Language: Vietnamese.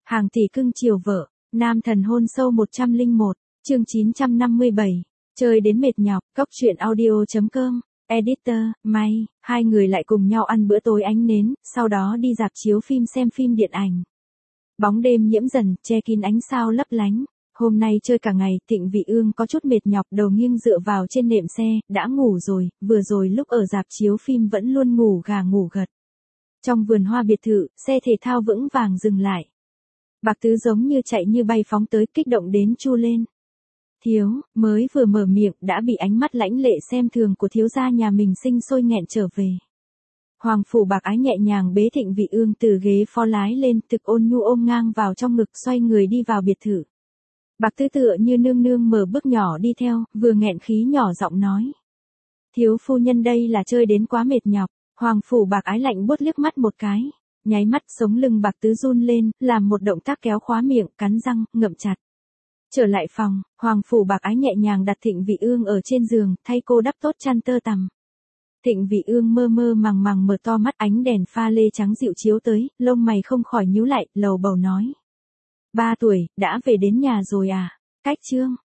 Hàng tỷ cưng chiều vợ, nam thần hôn sâu 101, chương 957, chơi đến mệt nhọc, cốc truyện audio.com, editor, May, hai người lại cùng nhau ăn bữa tối ánh nến, sau đó đi rạp chiếu phim xem phim điện ảnh. Bóng đêm nhiễm dần, che kín ánh sao lấp lánh. Hôm nay chơi cả ngày, Thịnh Vị Ương có chút mệt nhọc, đầu nghiêng dựa vào trên nệm xe, đã ngủ rồi, vừa rồi lúc ở rạp chiếu phim vẫn luôn ngủ gà ngủ gật. Trong vườn hoa biệt thự, xe thể thao vững vàng dừng lại. Bạc Tứ giống như chạy như bay phóng tới, kích động đến chu lên. Thiếu, mới vừa mở miệng đã bị ánh mắt lãnh lệ xem thường của thiếu gia nhà mình sinh sôi nghẹn trở về. Hoàng phủ Bạc Ái nhẹ nhàng bế Thịnh Vị Ương từ ghế phó lái lên, thực ôn nhu ôm ngang vào trong ngực, xoay người đi vào biệt thự. Bạc Tứ tựa như nương nương mở bước nhỏ đi theo, vừa nghẹn khí nhỏ giọng nói. Thiếu phu nhân đây là chơi đến quá mệt nhọc. Hoàng phủ Bạc Ái lạnh buốt liếc mắt một cái, nháy mắt sống lưng Bạc Tứ run lên, làm một động tác kéo khóa miệng, cắn răng, ngậm chặt. Trở lại phòng, Hoàng phủ Bạc Ái nhẹ nhàng đặt Thịnh Vị Ương ở trên giường, thay cô đắp tốt chăn tơ tằm. Thịnh Vị Ương mơ mơ màng màng mở to mắt, ánh đèn pha lê trắng dịu chiếu tới, lông mày không khỏi nhíu lại, lầu bầu nói. 3 tuổi, đã về đến nhà rồi à? Cách chương.